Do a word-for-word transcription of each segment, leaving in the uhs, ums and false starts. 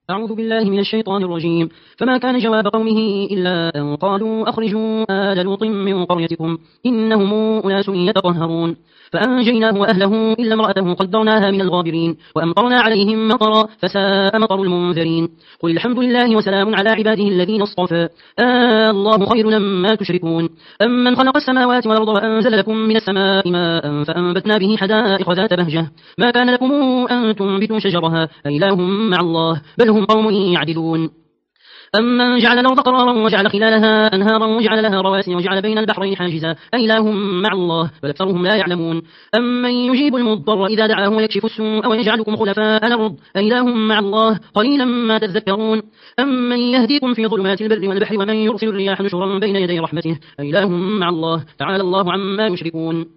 أعوذ بالله من الشيطان الرجيم. فما كان جواب قومه إلا أن قالوا أخرجوا آل لوط من قريتكم إنهم أناس يتطهرون. فأنجيناه وأهله إلا امرأته قدرناها من الغابرين وأمطرنا عليهم مطرا فساء مطر المنذرين. قل الحمد لله وسلام على عباده الذين اصطفى آه الله خير لما تشركون. أمن خلق السماوات والأرض وأنزل لكم من السماء ماء فأنبتنا به حدائق ذات بهجة ما كان لكم أن تنبتوا شجرها أإله مع الله بل هم قوم يعدلون. أمن جعل الأرض قرارا وجعل خلالها أنهارا وجعل لها رواسي وجعل بين البحرين حاجزا أإله مع الله بل أكثرهم لا يعلمون. أمن يجيب المضطر إذا دعاه ويكشف السوء ويجعلكم خلفاء الأرض أإله مع الله قليلا ما تذكرون. أمن يهديكم في ظلمات البر والبحر ومن يرسل الرياح نشرا بين يدي رحمته أإله مع الله تعالى الله عما يشركون.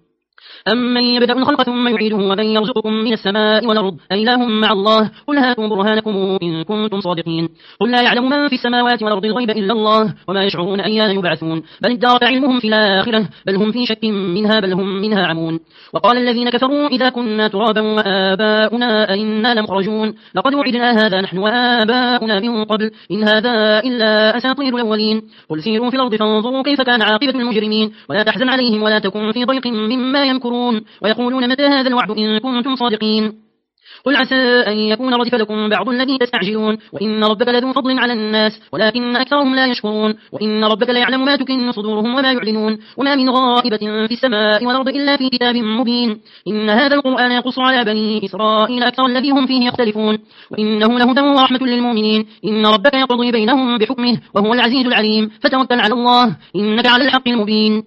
أمن يبدأ الخلق ثم يعيده ومن يرزقكم من السماء والأرض أإله مع الله قل هاتوا برهانكم إن كنتم صادقين. قل لا يعلم من في السماوات والأرض الغيب إلا الله وما يشعرون أيان يبعثون بل ادارك علمهم في الآخرة بل هم في شك منها بل هم منها عمون. وقال الذين كفروا إذا كنا ترابا وآباؤنا أئنا لمخرجون لقد وعدنا هذا نحن وآباؤنا من قبل إن هذا إلا أساطير الأولين. قل سيروا في الأرض فانظروا كيف كان عاقبة المجرمين ولا تحزن عليهم ولا تكن في ضيق مما يمكرون ويقولون متى هذا الوعد إن كنتم صادقين. قل عسى أن يكون ردف لكم بعض الذي تستعجلون وإن ربك لذو فضل على الناس ولكن أكثرهم لا يشكرون. وإن ربك ليعلم ما تكن صدورهم وما يعلنون وما من غائبة في السماء والأرض إلا في كتاب مبين. إن هذا القرآن يقص على بني إسرائيل أكثر الذي هم فيه يختلفون وإنه لهدى ورحمة للمؤمنين. إن ربك يقضي بينهم بحكمه وهو العزيز العليم فتوكل على الله إنك على الحق المبين.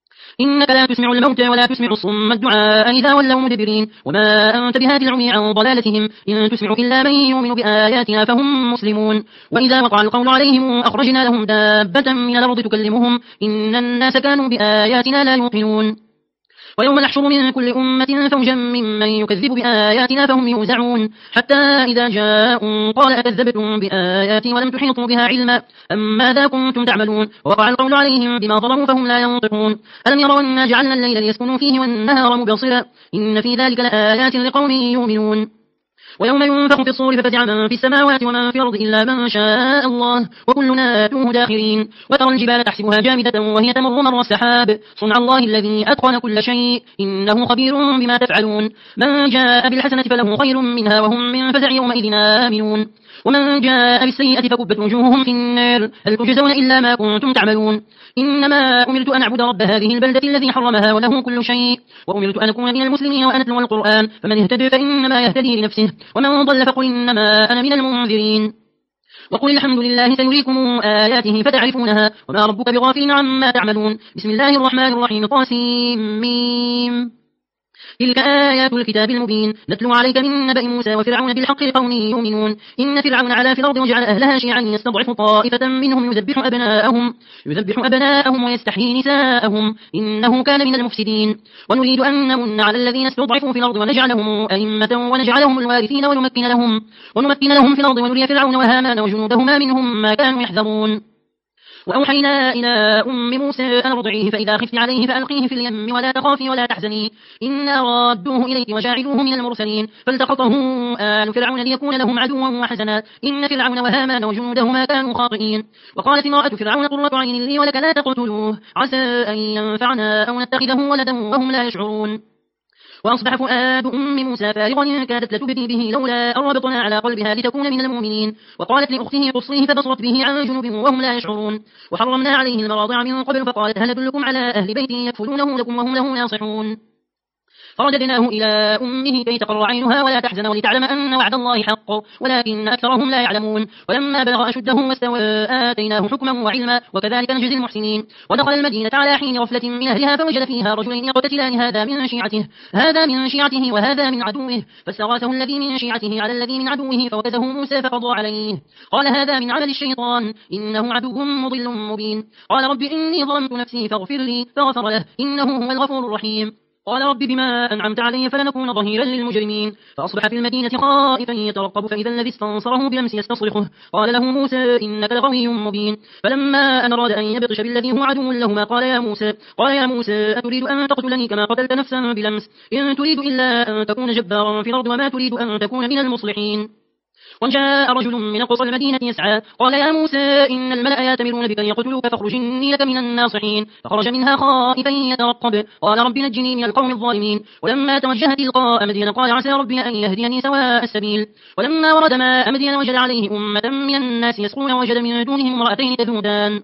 إنك لا تسمع الموتى ولا تسمع الصم الدعاء إذا ولوا مدبرين وما أنت بهادي العمي عن ضلالتهم إن تسمع إلا من يؤمن بآياتنا فهم مسلمون. وإذا وقع القول عليهم أخرجنا لهم دابة من الأرض تكلمهم إن الناس كانوا بآياتنا لا يوقنون. ويوم نحشر من كل أمة فوجا ممن يكذب بآياتنا فهم يوزعون حتى إذا جاءوا قال أكذبتم بآياتي ولم تحيطوا بها علما أم ماذا كنتم تعملون ووقع القول عليهم بما ظلموا فهم لا ينطقون. ألم يروا أنا جعلنا الليل ليسكنوا فيه والنهار مبصرا إن في ذلك لآيات لقوم يؤمنون. ويوم ينفخ في الصور ففزع من في السماوات ومن في الأرض إلا من شاء الله وكلنا آتوه داخرين. وترى الجبال تحسبها جامدة وهي تمر مر السحاب صنع الله الذي أتقن كل شيء إنه خبير بما تفعلون. من جاء بالحسنة فله خير منها وهم من فزع يومئذ آمنون ومن جاء بالسيئة فكبت وجوههم في النار هل تجزون إلا ما كنتم تعملون. إنما أمرت أن أعبد رب هذه البلدة الذي حرمها وله كل شيء وأمرت أن أكون من المسلمين وأن أتلو القرآن فمن اهتدى فإنما يهتدي لنفسه ومن ضل فقل إنما أنا من المنذرين. وقل الحمد لله سيريكم آياته فتعرفونها وما ربك بغافل عما تعملون. بسم الله الرحمن الرحيم طاسيم تلك آيات الكتاب المبين نتلو عليك من نبأ موسى وفرعون بالحق لقوم يؤمنون. إن فرعون علا في الأرض وجعل أهلها شيعا يستضعف طائفة منهم يذبح أبناءهم يذبح أبناءهم ويستحيي نساءهم إنه كان من المفسدين. ونريد أن نمن على الذين استضعفوا في الأرض ونجعلهم أئمة ونجعلهم الوارثين ونمكن لهم ونمكن لهم في الأرض ونري فرعون وهامان وجنودهما منهم ما كانوا يحذرون. وأوحينا إلى أم موسى أن ارضعيه فإذا خفت عليه فألقيه في اليم ولا تخافي ولا تحزني إنا رادوه إليك وجاعلوه من المرسلين. فالتقطه آل فرعون ليكون لهم عدوا وحزنا إن فرعون وهامان وجنودهما كانوا خاطئين. وقالت امرأة فرعون قرة عين لي ولك لا تقتلوه عسى أن ينفعنا أو نتخذه ولدا وهم لا يشعرون. وأصبح فؤاد أم موسى فارغا كادت لتبدي به لولا أن ربطنا على قلبها لتكون من المؤمنين. وقالت لأخته قصيه فبصرت به عن جنوب وهم لا يشعرون. وحرمنا عليه المراضع من قبل فقالت هل أدلكم على أهل بيت يكفلونه لكم وهم له ناصحون. فرددناه إلى أمه كي تقر عينها ولا تحزن ولتعلم أن وعد الله حق ولكن أكثرهم لا يعلمون. ولما بلغ أشده واستوى آتيناه حكما وعلما وكذلك نجزي المحسنين. ودخل المدينة على حين غفلة من أهلها فوجد فيها رجلين يقتتلان هذا من شيعته هذا من شيعته وهذا من عدوه فاستغاثه الذي من شيعته على الذي من عدوه فوكزه موسى فقضى عليه قال هذا من عمل الشيطان إنه عدو مضل مبين. قال رب إني ظلمت نفسي فاغفر لي فغفر له إنه هو الغفور الرحيم. قال رب بما أنعمت علي فلنكون ظهيرا للمجرمين. فأصبح في المدينة خائفا يترقب فإذا الذي استنصره بلمس يستصرخه قال له موسى إنك لغوي مبين. فلما أن أراد أن يبطش بالذي هو عدو لهما قال يا موسى قال يا موسى أتريد أن تقتلني كما قتلت نفسا بلمس إن تريد إلا أن تكون جبارا في الأرض وما تريد أن تكون من المصلحين. وجاء رجل من أقصى المدينة يسعى قال يا موسى إن الملأ يأتمرون بك ليقتلوك فاخرج إني لك من الناصحين فخرج منها خائفا يترقب قال رب نجني من القوم الظالمين ولما توجه تلقاء مدين قال عسى ربي أن يهديني سواء السبيل ولما ورد ماء مدين وجد عليه أمة من الناس يسقون وجد من دونهم امرأتين تذودان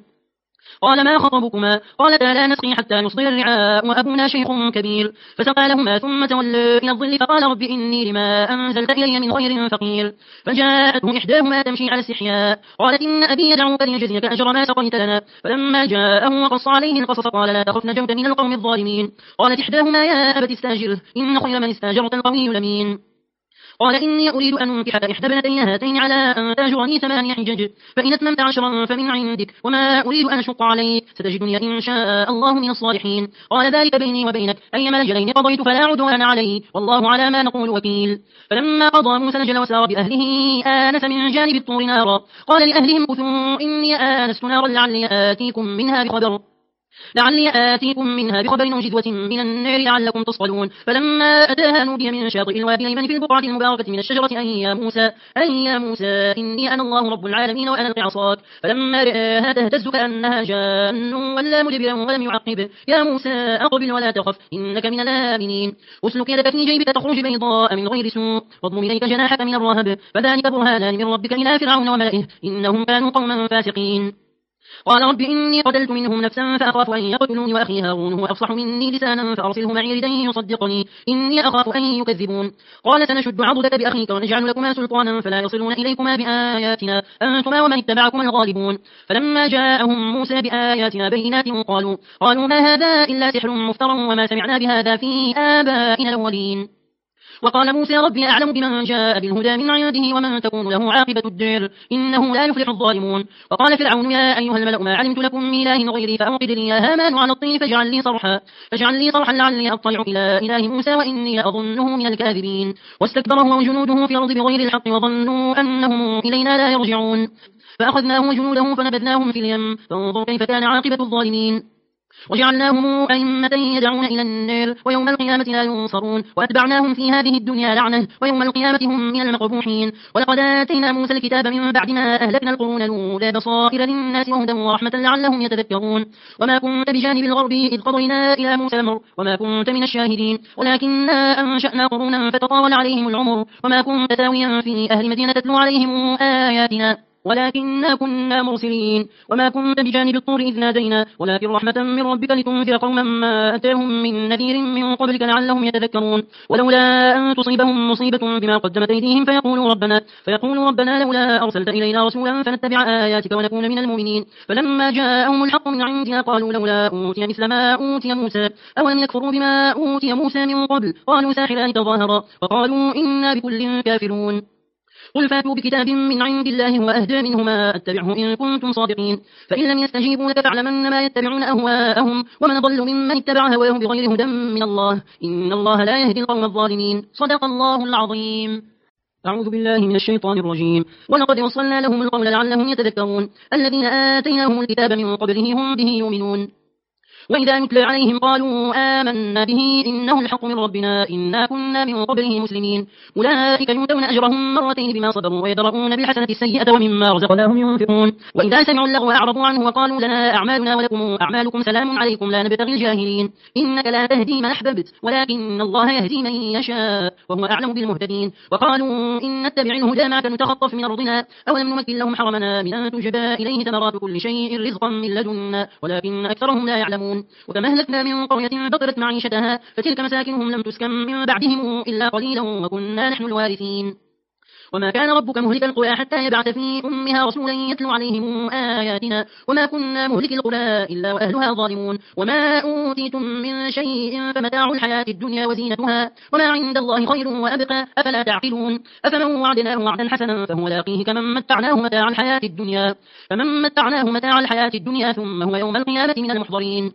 قال ما خطبكما قالتا لا نسقي حتى يصدر الرعاء وأبونا شيخ كبير فسقى لهما ثم تولى إلى الظل فقال رب إني لما أنزلت إلي من خير فقير فجاءته إحداهما تمشي على استحياء قالت إن أبي يدعوك ليجزيك أجر ما سقيت لنا فلما جاءه وقص عليه القصص قال لا تخف نجوت من القوم الظالمين قالت إحداهما يا أبت استاجره إن خير من استاجرت القوي الأمين قال إني أريد أن أنكحك إحدى ابنتي هاتين على أن تأجرني ثمانية حجج فإن أتممت عشرا فمن عندك وما أريد أن أشق عليك ستجدني إن شاء الله من الصالحين قال ذلك بيني وبينك أيما الأجلين قضيت فلا عدوان علي والله على ما نقول وكيل فلما قضى موسى الأجل وسار بأهله آنس من جانب الطور نارا قال لأهلهم كثوا إني آنست نارا لعلي آتيكم منها بخبر لعلي آتيكم منها بخبر أو جذوة من النار لعلكم تصطلون فلما أتاها نودي من شاطئ الوادي الأيمن في البقعة المباركة من الشجرة أن يا موسى أن يا موسى إني أنا الله رب العالمين وأنا ألقي عصاك فلما رآها تهتز كأنها جان ولا مدبرا ولم يعقب يا موسى أقبل ولا تخف إنك من الآمنين أسلك يدك في جيبك تخرج بيضاء من غير سوء واضم إليك جناحك من الرهب فذلك برهانان من ربك إلى فرعون وملئه إنهم كانوا قوما فاسقين قال رب إني قتلت منهم نفسا فأخاف أن يقتلوني وأخي هارون هو أفصح مني لسانا فأرسله معي ردا يصدقني إني أخاف أن يكذبون قال سنشد عضدك بأخيك ونجعل لكما سلطانا فلا يصلون إليكما بآياتنا أنتما ومن اتبعكما الغالبون فلما جاءهم موسى بآياتنا بينات قالوا قالوا ما هذا إلا سحر مفترى وما سمعنا بهذا في آبائنا الأولين وقال موسى ربي أعلم بمن جاء بالهدى من عنده ومن تكون له عاقبة الدير إنه لا يفلح الظالمون وقال فرعون يا أيها الملأ ما علمت لكم من إله غيري فأوقد لي يا هامان على الطين فاجعل لي صرحا فاجعل لي صرحا لعلي أطلع إلى إله موسى وإني لأظنه من الكاذبين واستكبر هو وجنوده في الأرض بغير الحق وظنوا أنهم إلينا لا يرجعون فأخذناه وجنوده فنبذناهم في اليم فانظر كيف كان عاقبة الظالمين وجعلناهم أئمة يدعون إلى النار ويوم القيامة لا ينصرون وأتبعناهم في هذه الدنيا لعنة ويوم القيامة هم من المقبوحين ولقد آتينا موسى الكتاب من بعد ما أهلكنا القرون الأولى بصائر للناس وهدى ورحمة لعلهم يتذكرون وما كنت بجانب الغرب إذ قضينا إلى موسى الأمر وما كنت من الشاهدين ولكننا أنشأنا قرونا فتطاول عليهم العمر وما كنت تاويا في أهل مدينة تتلو عليهم آياتنا ولكننا كنا مرسلين وما كنت بجانب الطور إذ نادينا ولكن رحمة من ربك لتنذر قوما ما أتاهم من نذير من قبلك لعلهم يتذكرون ولولا أن تصيبهم مصيبة بما قدمت أيديهم فيقولوا ربنا فيقولوا ربنا لولا أرسلت إلينا رسولا فنتبع آياتك ونكون من المؤمنين فلما جاءهم الحق من عندنا قالوا لولا أوتي مثل ما أوتي موسى أولم يكفروا بما أوتي موسى من قبل قالوا ساحران تظاهرا وقالوا إنا بكل كافرون قل فاتوا بكتاب من عند الله هو أهدى منهما أتبعه إن كنتم صادقين فإن لم يستجيبوا لك فاعلمن ما يتبعون أهواءهم ومن ضل ممن اتبع هواه بغير هدى من الله إن الله لا يهدي القوم الظالمين صدق الله العظيم أعوذ بالله من الشيطان الرجيم ولقد وصلنا لهم القول لعلهم يتذكرون الذين آتيناهم الكتاب من قبله هم به يؤمنون وإذا يتلى عليهم قالوا آمنا به إنه الحق من ربنا إنا كنا من قبله مسلمين أولئك يؤتون أجرهم مرتين بما صبروا ويدرؤون بالحسنة السيئة ومما رزقناهم ينفقون وإذا سمعوا اللغو أعرضوا عنه وقالوا لنا أعمالنا ولكم أعمالكم سلام عليكم لا نبتغي الجاهلين إنك لا تهدي من أحببت ولكن الله يهدي من يشاء وهو أعلم بالمهتدين وقالوا إن نتبع الهدى معك نتخطف من أرضنا أولم نمكن لهم حرمنا من أن تجبى إليه ثمرات كل شيء رزقا من لدنا ولكن أكثرهم لا يعلمون وكما أهلكنا من قرية بطرت معيشتها فتلك مساكنهم لم تسكن من بعدهم إلا قليلا وكنا نحن الوارثين وما كان ربك مهلك القرى حتى يبعث في أمها رسولا يتلو عليهم آياتنا وما كنا مهلك القرى إلا وأهلها ظالمون وما أوتيتم من شيء فمتاع الحياة الدنيا وزينتها وما عند الله خير وأبقى أفلا تعقلون أفمن وعدناه وعدا حسنا فهو لاقيه كمن متعناه متاع الحياة الدنيا فمن متعناه متاع الحياة الدنيا ثم هو يوم القيامة من المحضرين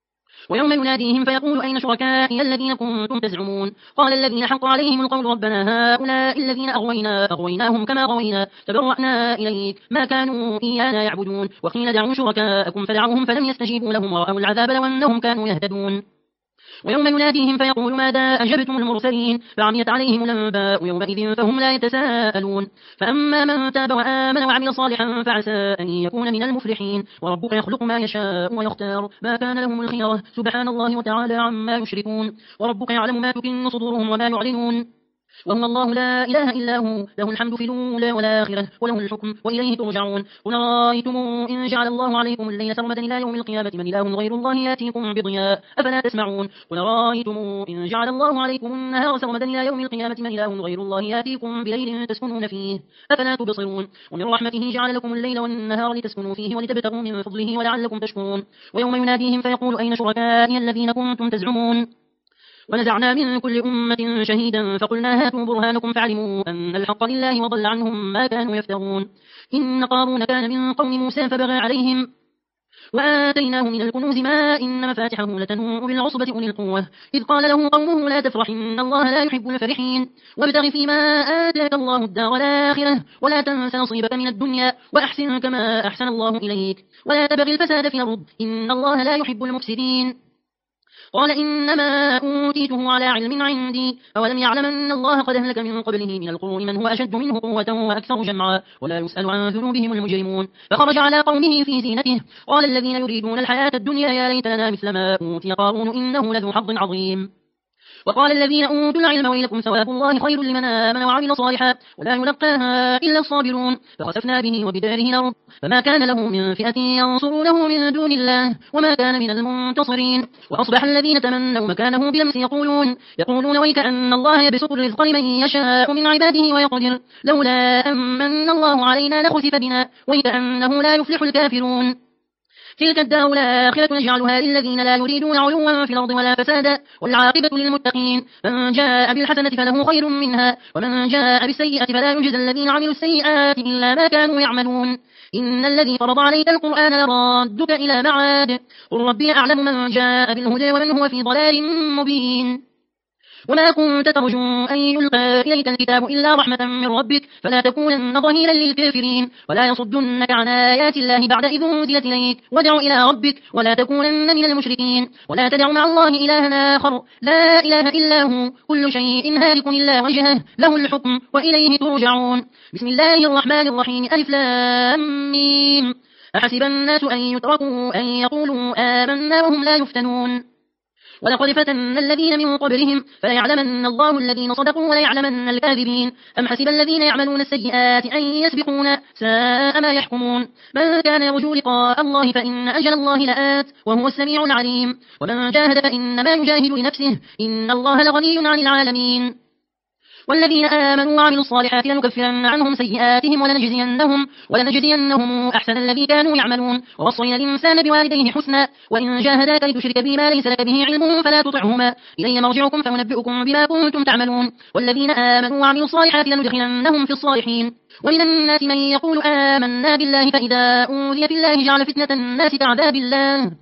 ويوم يناديهم فيقول أين شركائي الذين كنتم تزعمون قال الذين حق عليهم القول ربنا هؤلاء الذين أغوينا أغويناهم كما غوينا تبرأنا إليك ما كانوا إيانا يعبدون وقيل دعوا شركاءكم فدعوهم فلم يستجيبوا لهم ورأوا العذاب لو أنهم كانوا يهتدون ويوم يناديهم فيقول ماذا أجبتم المرسلين فعميت عليهم الأنباء يومئذ فهم لا يتساءلون فأما من تاب وآمن وعمل صالحا فعسى أن يكون من المفلحين وربك يخلق ما يشاء ويختار ما كان لهم الخيرة سبحان الله وتعالى عما يشركون وربك يعلم ما تكن صدورهم وما يعلنون وهو الله لا إله إلا هو له الحمد في الأولى والآخرة وله الحكم وإليه ترجعون قل رأيتم إن جعل الله عليكم الليل سرمدا إلى يوم القيامة من إله غير الله يأتيكم بضياء أفلا تسمعون قل رأيتم إن جعل الله عليكم النهار سرمدا إلى يوم القيامة من إله غير الله يأتيكم بليل تسكنون فيه أفلا تبصرون ومن رحمته جعل لكم الليل والنهار لتسكنوا فيه ولتبتغوا من فضله ولعلكم تشكرون ويوم يناديهم فيقول أين شركائي الذين كنتم تزعمون ونزعنا من كل أمة شهيدا فقلنا هاتوا برهانكم فعلموا أن الحق لله وضل عنهم ما كانوا يفترون إن قارون كان من قوم موسى فبغى عليهم وآتيناه من الكنوز ما إن مفاتحه لتنوء بالعصبة أولي القوة إذ قال له قومه لا تفرح إن الله لا يحب الفرحين وابتغ فيما آتاك الله الدار الآخرة ولا تنس نصيبك من الدنيا وأحسن كما أحسن الله إليك ولا تبغ الفساد في الأرض إن الله لا يحب المفسدين قال إنما أوتيته على علم عندي أولم يعلم أن الله قد أهلك من قبله من القرون من هو أشد منه قوة وأكثر جمعا ولا يسأل عن ذنوبهم المجرمون فخرج على قومه في زينته قال الذين يريدون الحياة الدنيا يا ليت لنا مثل ما أوتي قارون إنه لذو حظ عظيم وقال الذين أوتوا العلم ويلكم ثواب الله خير لمن آمن وعمل صالحا ولا يلقاها إلا الصابرون فخسفنا به وبداره الأرض فما كان له من فئة ينصرونه من دون الله وما كان من المنتصرين وأصبح الذين تمنوا مكانه بلمس يقولون يقولون ويكأن الله يبسط الرزق لمن يشاء من عباده ويقدر لولا أمن الله علينا لخسف بنا ويكأنه لا يفلح الكافرون تلك الدار الآخرة نجعلها للذين لا يريدون علوا في الأرض ولا فسادا والعاقبة للمتقين من جاء بالحسنة فله خير منها ومن جاء بالسيئة فلا يجزى الذين عملوا السيئات إلا ما كانوا يعملون إن الذي فرض عليك القرآن لرادك إلى معاد قل ربي أعلم من جاء بالهدى ومن هو في ضلال مبين وما كنت ترجو أن يلقى إليك الكتاب إلا رحمة من ربك فلا تكونن ظهيرا للكافرين ولا يصدنك عن آيات الله بعد إذ أنزلت إليك وادع إلى ربك ولا تكونن من المشركين ولا تدع مع الله إلها آخر لا إله إلا هو كل شيء هالك إلا وجهه له الحكم وإليه ترجعون بسم الله الرحمن الرحيم ألف لام ميم أحسب الناس أن يتركوا أن يقولوا آمنا وهم لا يفتنون ولقد فتنا الذين من قبلهم فليعلمن الله الذين صدقوا وليعلمن الكاذبين أم حسب الذين يعملون السيئات أن يسبقون ساء ما يحكمون من كان يرجو لقاء الله فإن أجل الله لآت وهو السميع العليم ومن جاهد فإنما يجاهد لنفسه إن الله لغني عن العالمين والذين آمنوا وعملوا الصالحات لنكفرن عنهم سيئاتهم ولنجزينهم ولنجزينهم أحسن الذي كانوا يعملون ووصينا الإنسان بوالديه حسنا وإن جاهداك لتشرك بي ما ليس لك به علم فلا تطعهما إلي مرجعكم فأنبئكم بما كنتم تعملون والذين آمنوا وعملوا الصالحات لندخلنهم في الصالحين ومن الناس من يقول آمنا بالله فإذا أوذي في الله جعل فتنة الناس كعذاب الله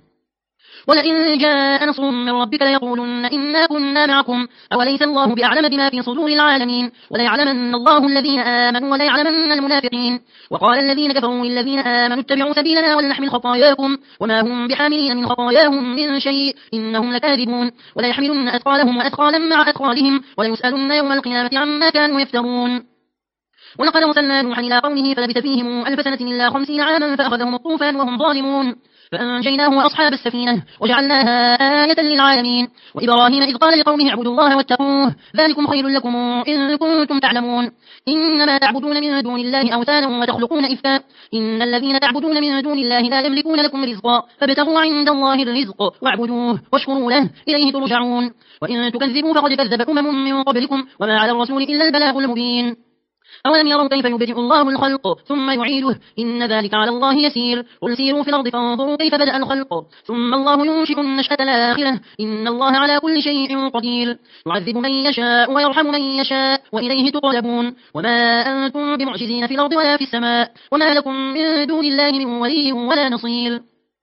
ولئن جاء نصر من ربك ليقولن إنا كنا معكم أوليس الله بأعلم بما في صدور العالمين وليعلمن الله الذين آمنوا وليعلمن المنافقين وقال الذين كفروا للذين آمنوا اتبعوا سبيلنا ولنحمل خطاياكم وما هم بحاملين من خطاياهم من شيء إنهم لكاذبون ولا يحملن أثقالهم وأثقالا مع أثقالهم وليسألن يوم القيامة عما كانوا يفترون ولقد أرسلنا نوحا إلى قومه فلبث فيهم ألف سنة إلا خمسين عاما فأخذهم الطوفان وهم ظالمون فأنجيناه وأصحاب السفينة وجعلناها آية للعالمين وإبراهيم إذ قال لقومه اعبدوا الله واتقوه ذلكم خير لكم إن كنتم تعلمون إنما تعبدون من دون الله أوثانا وتخلقون إفكا إن الذين تعبدون من دون الله لا يملكون لكم رزقا فابتغوا عند الله الرزق واعبدوه واشكروا له إليه ترجعون وإن تكذبوا فقد كذب أمم من قبلكم وما على الرسول إلا البلاغ المبين أولم يروا كيف يبدئ الله الخلق ثم يعيده إن ذلك على الله يسير قل سيروا في الأرض فانظروا كيف بدأ الخلق ثم الله ينشئ النشأة الآخرة إن الله على كل شيء قدير يعذب من يشاء ويرحم من يشاء وإليه تقلبون وما أنتم بمعجزين في الأرض ولا في السماء وما لكم من دون الله من ولي ولا نصير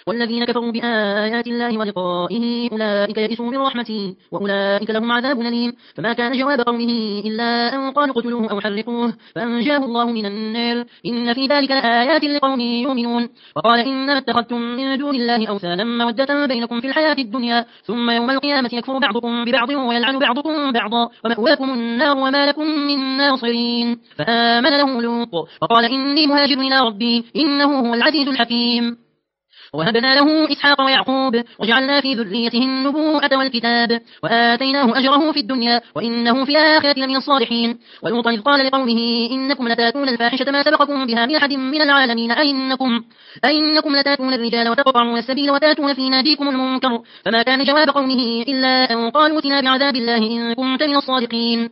والذين كفروا بآيات الله ولقائه أولئك يئسوا من رحمتي وأولئك لهم عذاب أليم. فما كان جواب قومه إلا أن قالوا اقتلوه أو حرقوه فأنجاه الله من النار إن في ذلك لآيات لقوم يؤمنون. وقال إنما اتخذتم من دون الله أوثانا مودة بينكم في الحياة الدنيا ثم يوم القيامة يكفر بعضكم ببعض ويلعن بعضكم بعضا ومأواكم النار وما لكم من ناصرين. فآمن له لوط وقال إني مهاجر إلى ربي إنه هو العزيز الحكيم. وهبنا له إسحاق ويعقوب وجعلنا في ذريته النبوءة والكتاب وآتيناه أجره في الدنيا وإنه في الآخرة لمن الصالحين. ولوطا إذ قال لقومه إنكم لتاتون الفاحشة ما سبقكم بها من أحد من العالمين أئنكم, أئنكم لتاتون الرجال وتقطعون السبيل وتاتون في ناديكم المنكر. فما كان جواب قومه إلا أن قالوا ائتنا بعذاب الله إن كنت من الصادقين.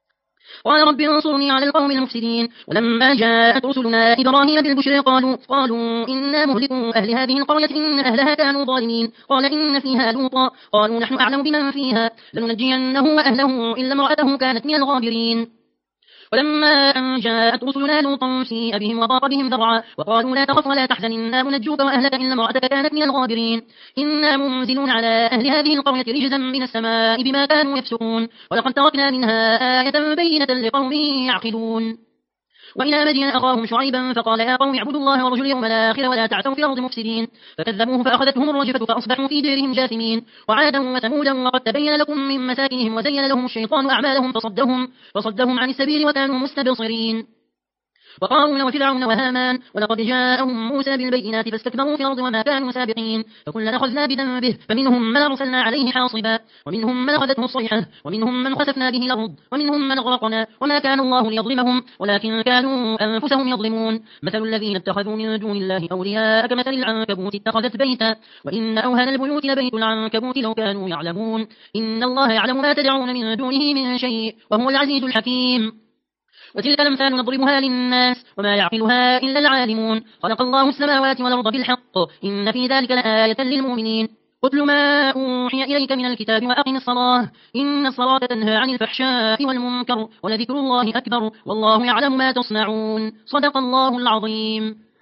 قال رب انصرني على القوم المفسدين. ولما جاءت رسلنا إبراهيم بالبشر قالوا, قالوا إنا مهلكوا أهل هذه القرية إن أهلها كانوا ظالمين. قال إن فيها لوطا قالوا نحن أعلم بمن فيها لننجينه وأهله إلا امرأته كانت من الغابرين. ولما أن جاءت رسلنا لوطا سيء بهم وضاق بهم ذرعا وقالوا لا تخف ولا تحزن إنا منجوك وأهلك إلا امرأتك كانت من الغابرين. إنا منزلون على أهل هذه القرية رجزا من السماء بما كانوا يفسقون ولقد تركنا منها آية بينة لقوم يعقلون. وإلى مدين أخاهم شعيبا فقال يا قوم اعبدوا الله وارجوا اليوم الآخر ولا تعثوا في الأرض مفسدين. فكذبوه فأخذتهم الرجفة فأصبحوا في ديرهم جاثمين. وعادا وثمودا وقد تبين لكم من مساكنهم وزين لهم الشيطان أعمالهم فصدهم, فصدهم عن السبيل وكانوا مستبصرين. وقارون وفرعون وهامان ولقد جاءهم موسى بالبينات فاستكبروا في الأرض وما كانوا سابقين. فكلنا أخذنا بذنبه فمنهم من أرسلنا عليه حاصبا ومنهم من أخذته الصيحة ومنهم من خسفنا به الأرض ومنهم من أغرقنا وما كان الله ليظلمهم ولكن كانوا أنفسهم يظلمون. مثل الذين اتخذوا من دون الله أولياء كمثل العنكبوت اتخذت بيتا وإن أوهن البيوت لبيت العنكبوت لو كانوا يعلمون. إن الله يعلم ما تدعون من دونه من شيء وهو العزيز الحكيم. وتلك الأمثال نضربها للناس وما يعقلها إلا العالمون. خلق الله السماوات والأرض بالحق إن في ذلك لآية للمؤمنين. قتل ما أوحي إليك من الكتاب وأقم الصلاة إن الصلاة تنهى عن الفحشاء والمنكر ولذكر الله أكبر والله يعلم ما تصنعون. صدق الله العظيم.